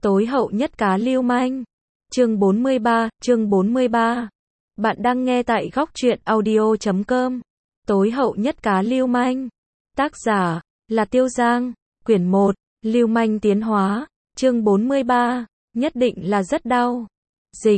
Tối hậu nhất cá lưu manh. Chương 43. Bạn đang nghe tại góc truyện audio.com. Tối hậu nhất cá lưu manh. Tác giả là Tiêu Giang. Quyển 1, Lưu manh tiến hóa. Chương 43. Nhất định là rất đau. Dịch,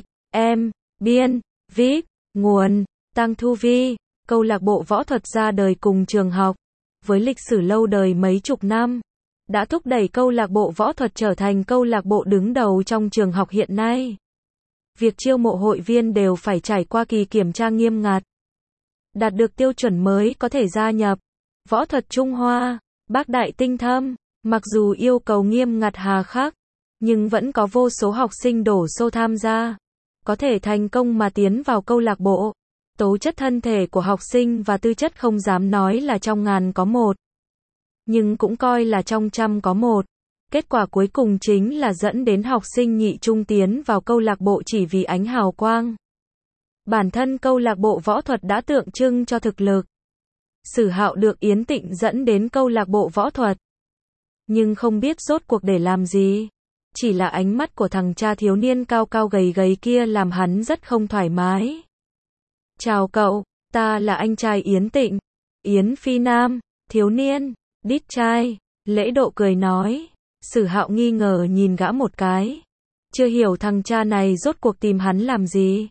biên, viết, nguồn, Tăng Thu Vi. Câu lạc bộ võ thuật ra đời cùng trường học. Với lịch sử lâu đời mấy chục năm, đã thúc đẩy câu lạc bộ võ thuật trở thành câu lạc bộ đứng đầu trong trường học hiện nay. Việc chiêu mộ hội viên đều phải trải qua kỳ kiểm tra nghiêm ngặt. Đạt được tiêu chuẩn mới có thể gia nhập. Võ thuật Trung Hoa, bác đại tinh thâm, mặc dù yêu cầu nghiêm ngặt hà khắc, nhưng vẫn có vô số học sinh đổ xô tham gia. Có thể thành công mà tiến vào câu lạc bộ. Tố chất thân thể của học sinh và tư chất không dám nói là trong ngàn có một, nhưng cũng coi là trong trăm có một. Kết quả cuối cùng chính là dẫn đến học sinh nhị trung tiến vào câu lạc bộ chỉ vì ánh hào quang. Bản thân câu lạc bộ võ thuật đã tượng trưng cho thực lực. Sử Hạo được Yến Tịnh dẫn đến câu lạc bộ võ thuật, nhưng không biết rốt cuộc để làm gì. Chỉ là ánh mắt của thằng cha thiếu niên cao cao gầy gầy kia làm hắn rất không thoải mái. Chào cậu, ta là anh trai Yến Tịnh. Yến Phi Nam, thiếu niên, đít trai, lễ độ cười nói. Sử Hạo nghi ngờ nhìn gã một cái. Chưa hiểu thằng cha này rốt cuộc tìm hắn làm gì.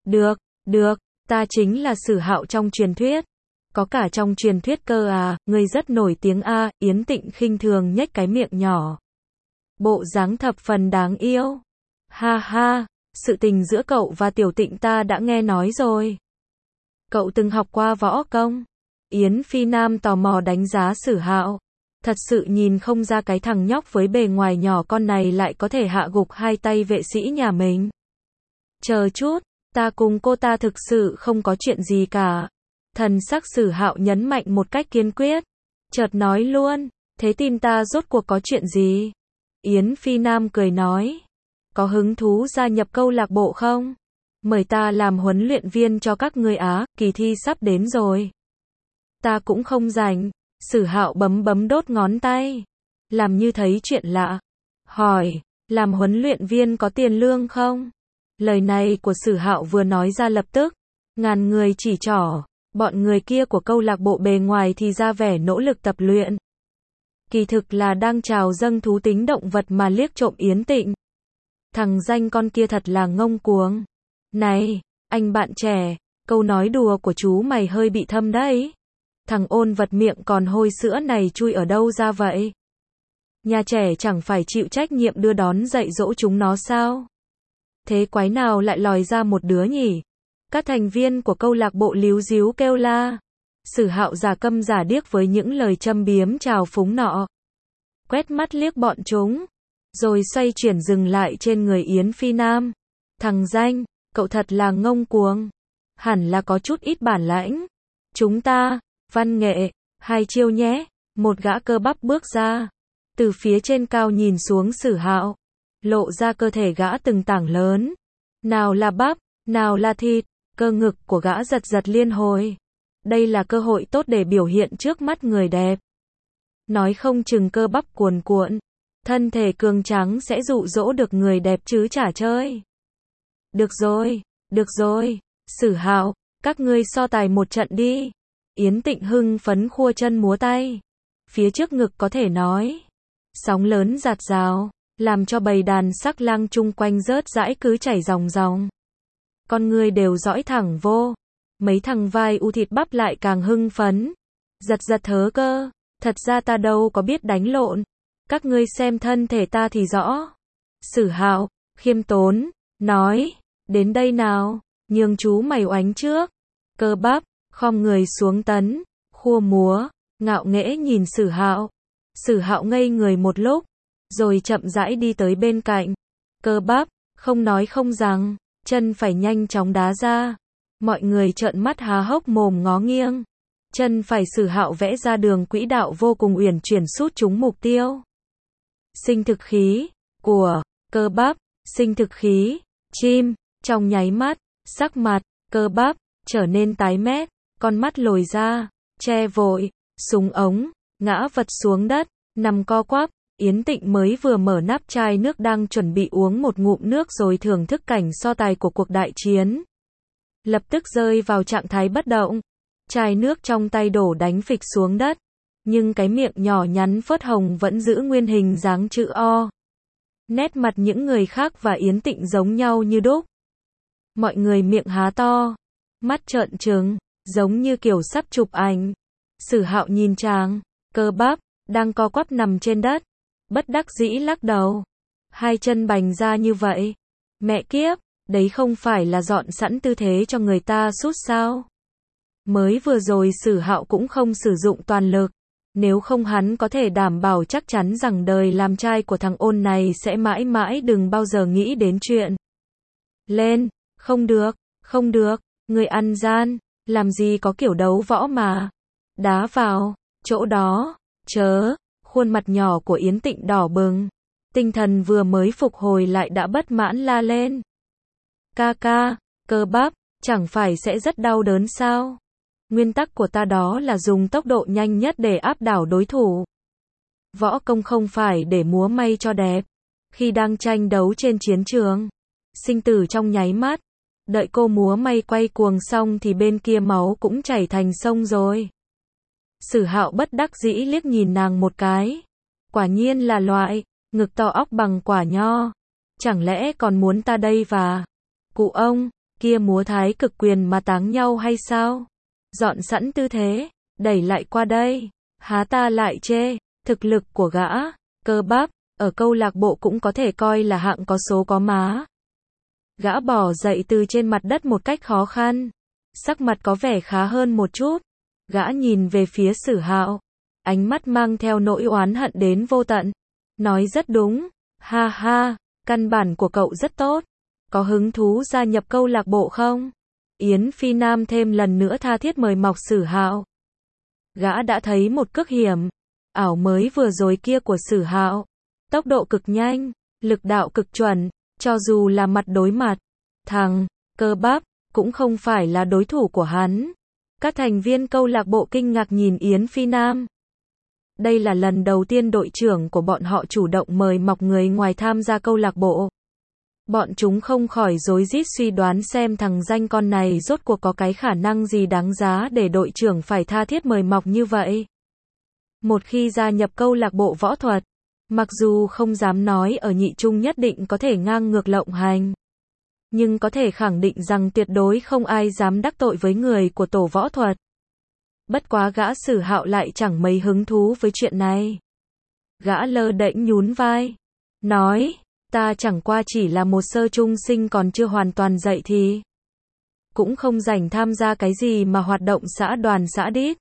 Được, ta chính là Sử Hạo trong truyền thuyết. Có cả trong truyền thuyết cơ à, ngươi rất nổi tiếng a. Yến Tịnh khinh thường nhếch cái miệng nhỏ. Bộ dáng thập phần đáng yêu. Ha ha, sự tình giữa cậu và Tiểu Tịnh ta đã nghe nói rồi. Cậu từng học qua võ công? Yến Phi Nam tò mò đánh giá Sử Hạo. Thật sự nhìn không ra cái thằng nhóc với bề ngoài nhỏ con này lại có thể hạ gục hai tay vệ sĩ nhà mình. Chờ chút, ta cùng cô ta thực sự không có chuyện gì cả. Thần sắc Sử Hạo nhấn mạnh một cách kiên quyết. Chợt nói luôn, thế tin ta rốt cuộc có chuyện gì? Yến Phi Nam cười nói. Có hứng thú gia nhập câu lạc bộ không? Mời ta làm huấn luyện viên cho các ngươi á, kỳ thi sắp đến rồi. Ta cũng không rảnh. Sử Hạo bấm đốt ngón tay. Làm như thấy chuyện lạ. Hỏi, làm huấn luyện viên có tiền lương không? Lời này của Sử Hạo vừa nói ra lập tức, ngàn người chỉ trỏ. Bọn người kia của câu lạc bộ bề ngoài thì ra vẻ nỗ lực tập luyện. Kỳ thực là đang trào dâng thú tính động vật mà liếc trộm Yến Tịnh. Thằng danh con kia thật là ngông cuồng. Này, anh bạn trẻ, câu nói đùa của chú mày hơi bị thâm đấy. Thằng ôn vật miệng còn hôi sữa này chui ở đâu ra vậy? Nhà trẻ chẳng phải chịu trách nhiệm đưa đón dạy dỗ chúng nó sao? Thế quái nào lại lòi ra một đứa nhỉ? Các thành viên của câu lạc bộ líu díu kêu la. Sử Hạo giả câm giả điếc với những lời châm biếm trào phúng nọ. Quét mắt liếc bọn chúng, rồi xoay chuyển dừng lại trên người Yến Phi Nam. Thằng danh, cậu thật là ngông cuồng. Hẳn là có chút ít bản lãnh. Chúng ta, văn nghệ, 2 chiêu nhé. Một gã cơ bắp bước ra. Từ phía trên cao nhìn xuống Sử Hạo. Lộ ra cơ thể gã từng tảng lớn. Nào là bắp, nào là thịt. Cơ ngực của gã giật giật liên hồi. Đây là cơ hội tốt để biểu hiện trước mắt người đẹp. Nói không chừng cơ bắp cuồn cuộn. Thân thể cường tráng sẽ dụ dỗ được người đẹp chứ chả chơi. Được rồi. Sử Hạo, các ngươi so tài một trận đi. Yến Tịnh hưng phấn khua chân múa tay. Phía trước ngực có thể nói. Sóng lớn dạt dào, làm cho bầy đàn sắc lang chung quanh rớt rãi cứ chảy ròng ròng. Con người đều dõi thẳng vô. Mấy thằng vai u thịt bắp lại càng hưng phấn. Giật thớ cơ. Thật ra ta đâu có biết đánh lộn. Các ngươi xem thân thể ta thì rõ. Sử Hạo, khiêm tốn, nói. Đến đây nào, nhường chú mày oánh trước. Cơ bắp, khom người xuống tấn, khua múa, ngạo nghễ nhìn Sử Hạo. Sử Hạo ngây người một lúc, rồi chậm rãi đi tới bên cạnh. Cơ bắp, không nói không rằng, chân phải nhanh chóng đá ra. Mọi người trợn mắt há hốc mồm ngó nghiêng. Chân phải Sử Hạo vẽ ra đường quỹ đạo vô cùng uyển chuyển sút trúng mục tiêu. Sinh thực khí của cơ bắp, sinh thực khí, chim, trong nháy mắt, sắc mặt cơ bắp trở nên tái mét, con mắt lồi ra, che vội, súng ống, ngã vật xuống đất, nằm co quắp, Yến Tịnh mới vừa mở nắp chai nước đang chuẩn bị uống một ngụm nước rồi thưởng thức cảnh so tài của cuộc đại chiến. Lập tức rơi vào trạng thái bất động. Chai nước trong tay đổ đánh phịch xuống đất. Nhưng cái miệng nhỏ nhắn phớt hồng vẫn giữ nguyên hình dáng chữ O. Nét mặt những người khác và Yến Tịnh giống nhau như đúc. Mọi người miệng há to, mắt trợn trừng, giống như kiểu sắp chụp ảnh. Sử Hạo nhìn chàng, cơ bắp, đang co quắp nằm trên đất. Bất đắc dĩ lắc đầu. Hai chân bành ra như vậy. Mẹ kiếp, đấy không phải là dọn sẵn tư thế cho người ta sút sao? Mới vừa rồi Sử Hạo cũng không sử dụng toàn lực. Nếu không hắn có thể đảm bảo chắc chắn rằng đời làm trai của thằng ôn này sẽ mãi mãi đừng bao giờ nghĩ đến chuyện. Lên, không được, người ăn gian, làm gì có kiểu đấu võ mà. Đá vào, chỗ đó, chớ, khuôn mặt nhỏ của Yến Tịnh đỏ bừng. Tinh thần vừa mới phục hồi lại đã bất mãn la lên. Ca ca, cơ bắp, chẳng phải sẽ rất đau đớn sao? Nguyên tắc của ta đó là dùng tốc độ nhanh nhất để áp đảo đối thủ. Võ công không phải để múa may cho đẹp. Khi đang tranh đấu trên chiến trường, sinh tử trong nháy mắt. Đợi cô múa may quay cuồng xong thì bên kia máu cũng chảy thành sông rồi. Sử Hạo bất đắc dĩ liếc nhìn nàng một cái. Quả nhiên là loại, ngực to óc bằng quả nho. Chẳng lẽ còn muốn ta đây và cụ ông, kia múa thái cực quyền mà táng nhau hay sao? Dọn sẵn tư thế, đẩy lại qua đây. Há ta lại chê, thực lực của gã, cơ bắp, ở câu lạc bộ cũng có thể coi là hạng có số có má. Gã bò dậy từ trên mặt đất một cách khó khăn. Sắc mặt có vẻ khá hơn một chút. Gã nhìn về phía Sử Hạo. Ánh mắt mang theo nỗi oán hận đến vô tận. Nói rất đúng. Ha ha, căn bản của cậu rất tốt. Có hứng thú gia nhập câu lạc bộ không? Yến Phi Nam thêm lần nữa tha thiết mời mọc Sử Hạo. Gã đã thấy một cước hiểm. Ảo mới vừa rồi kia của Sử Hạo. Tốc độ cực nhanh, lực đạo cực chuẩn. Cho dù là mặt đối mặt, thằng cơ bắp cũng không phải là đối thủ của hắn. Các thành viên câu lạc bộ kinh ngạc nhìn Yến Phi Nam. Đây là lần đầu tiên đội trưởng của bọn họ chủ động mời mọc người ngoài tham gia câu lạc bộ. Bọn chúng không khỏi rối rít suy đoán xem thằng danh con này rốt cuộc có cái khả năng gì đáng giá để đội trưởng phải tha thiết mời mọc như vậy. Một khi gia nhập câu lạc bộ võ thuật, mặc dù không dám nói ở nhị trung nhất định có thể ngang ngược lộng hành, nhưng có thể khẳng định rằng tuyệt đối không ai dám đắc tội với người của tổ võ thuật. Bất quá gã Sử Hạo lại chẳng mấy hứng thú với chuyện này. Gã lơ đễnh nhún vai, nói, ta chẳng qua chỉ là một sơ trung sinh còn chưa hoàn toàn dậy thì. Cũng không rảnh tham gia cái gì mà hoạt động xã đoàn xã đít.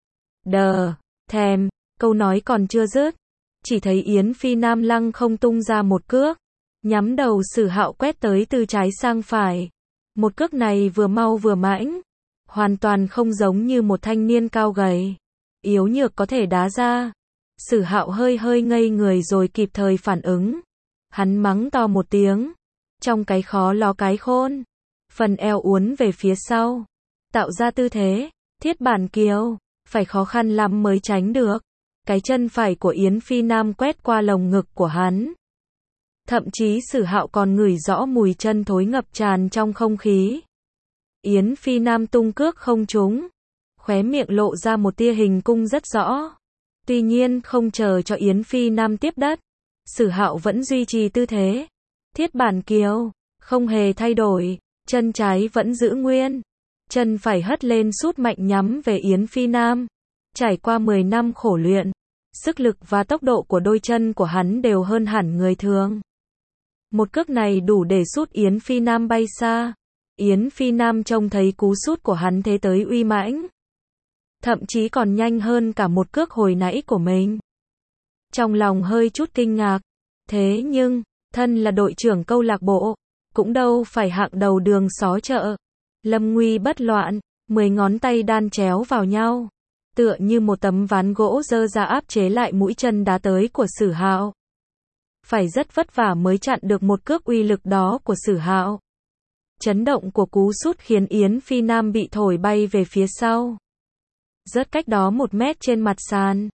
Đờ, thèm, câu nói còn chưa dứt. Chỉ thấy Yến Phi Nam lăng không tung ra một cước. Nhắm đầu Sử Hạo quét tới từ trái sang phải. Một cước này vừa mau vừa mãnh. Hoàn toàn không giống như một thanh niên cao gầy. Yếu nhược có thể đá ra. Sử Hạo hơi ngây người rồi kịp thời phản ứng. Hắn mắng to một tiếng. Trong cái khó ló cái khôn. Phần eo uốn về phía sau. Tạo ra tư thế. Thiết bản kiều. Phải khó khăn lắm mới tránh được. Cái chân phải của Yến Phi Nam quét qua lồng ngực của hắn. Thậm chí Sử Hạo còn ngửi rõ mùi chân thối ngập tràn trong không khí. Yến Phi Nam tung cước không trúng. Khóe miệng lộ ra một tia hình cung rất rõ. Tuy nhiên không chờ cho Yến Phi Nam tiếp đất. Sử Hạo vẫn duy trì tư thế. Thiết bản kiều. Không hề thay đổi. Chân trái vẫn giữ nguyên. Chân phải hất lên sút mạnh nhắm về Yến Phi Nam. Trải qua 10 năm khổ luyện, sức lực và tốc độ của đôi chân của hắn đều hơn hẳn người thường. Một cước này đủ để sút Yến Phi Nam bay xa. Yến Phi Nam trông thấy cú sút của hắn thế tới uy mãnh. Thậm chí còn nhanh hơn cả một cước hồi nãy của mình. Trong lòng hơi chút kinh ngạc. Thế nhưng, thân là đội trưởng câu lạc bộ, cũng đâu phải hạng đầu đường xó chợ. Lâm nguy bất loạn, 10 ngón tay đan chéo vào nhau. Tựa như một tấm ván gỗ dơ ra áp chế lại mũi chân đá tới của Sử Hạo. Phải rất vất vả mới chặn được một cước uy lực đó của Sử Hạo. Chấn động của cú sút khiến Yến Phi Nam bị thổi bay về phía sau. Rớt cách đó 1 mét trên mặt sàn.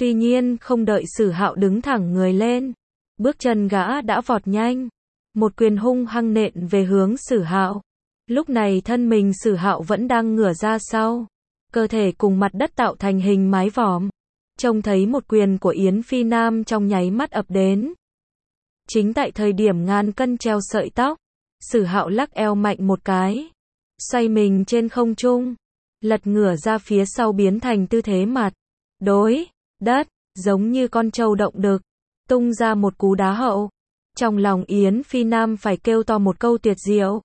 Tuy nhiên không đợi Sử Hạo đứng thẳng người lên, bước chân gã đã vọt nhanh, một quyền hung hăng nện về hướng Sử Hạo. Lúc này thân mình Sử Hạo vẫn đang ngửa ra sau, cơ thể cùng mặt đất tạo thành hình mái vòm. Trông thấy một quyền của Yến Phi Nam trong nháy mắt ập đến. Chính tại thời điểm ngàn cân treo sợi tóc, Sử Hạo lắc eo mạnh một cái, xoay mình trên không trung, lật ngửa ra phía sau biến thành tư thế mặt đối đất, giống như con trâu động đực, tung ra một cú đá hậu. Trong lòng Yến Phi Nam phải kêu to một câu tuyệt diệu.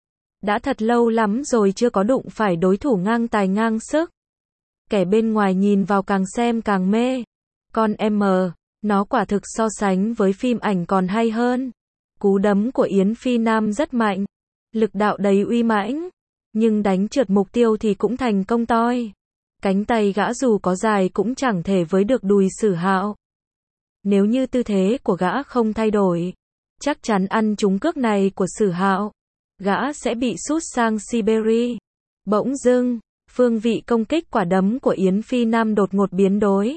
Đã thật lâu lắm rồi chưa có đụng phải đối thủ ngang tài ngang sức. Kẻ bên ngoài nhìn vào càng xem càng mê. Con nó quả thực so sánh với phim ảnh còn hay hơn. Cú đấm của Yến Phi Nam rất mạnh, lực đạo đầy uy mãnh, nhưng đánh trượt mục tiêu thì cũng thành công toi. Cánh tay gã dù có dài cũng chẳng thể với được đùi Sử Hạo. Nếu như tư thế của gã không thay đổi, chắc chắn ăn trúng cước này của Sử Hạo, gã sẽ bị sút sang Siberia. Bỗng dưng, phương vị công kích quả đấm của Yến Phi Nam đột ngột biến đổi.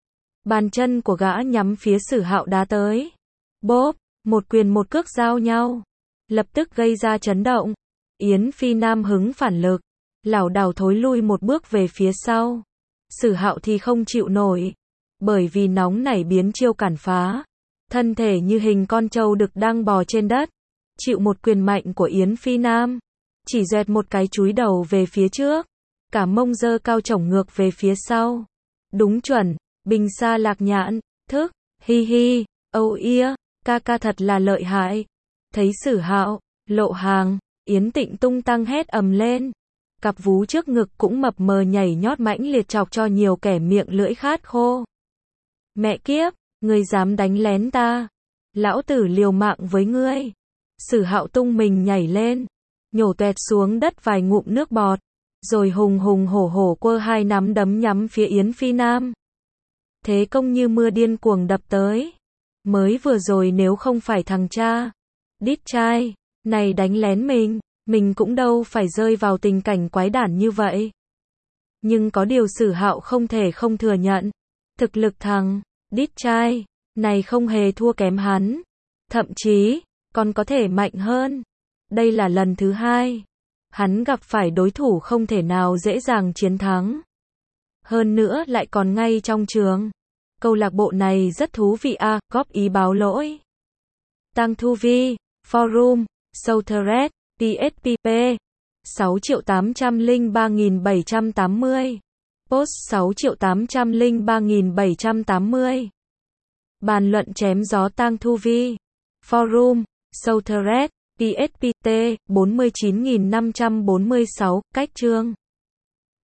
Bàn chân của gã nhắm phía Sử Hạo đá tới. Bốp, một quyền một cước giao nhau, lập tức gây ra chấn động. Yến Phi Nam hứng phản lực, lảo đảo thối lui một bước về phía sau. Sử Hạo thì không chịu nổi, bởi vì nóng nảy biến chiêu cản phá, thân thể như hình con trâu đực đang bò trên đất, chịu một quyền mạnh của Yến Phi Nam, chỉ doẹt một cái chúi đầu về phía trước, cả mông dơ cao chổng ngược về phía sau. Đúng chuẩn, bình xa lạc nhãn, thức, hi hi, âu ia, ca ca thật là lợi hại. Thấy Sử Hạo lộ hàng, Yến Tịnh tung tăng hét ầm lên. Cặp vú trước ngực cũng mập mờ nhảy nhót mãnh liệt chọc cho nhiều kẻ miệng lưỡi khát khô. Mẹ kiếp, ngươi dám đánh lén ta, lão tử liều mạng với ngươi. Sử Hạo tung mình nhảy lên, nhổ toẹt xuống đất vài ngụm nước bọt, rồi hùng hùng hổ hổ quơ hai nắm đấm nhắm phía Yến Phi Nam. Thế công như mưa điên cuồng đập tới. Mới vừa rồi nếu không phải thằng cha đít trai này đánh lén mình cũng đâu phải rơi vào tình cảnh quái đản như vậy. Nhưng có điều Sử Hạo không thể không thừa nhận, thực lực thằng đít trai này không hề thua kém hắn, thậm chí còn có thể mạnh hơn. Đây là lần thứ hai hắn gặp phải đối thủ không thể nào dễ dàng chiến thắng. Hơn nữa lại còn ngay trong trường. Câu lạc bộ này rất thú vị à, góp ý báo lỗi. Tăng Thu Vi, Forum, Southred, TSPP, 6.803.780. Post 6.803.780. Bàn luận chém gió Tăng Thu Vi. Forum, Southred, TSPT, 49.546, cách chương.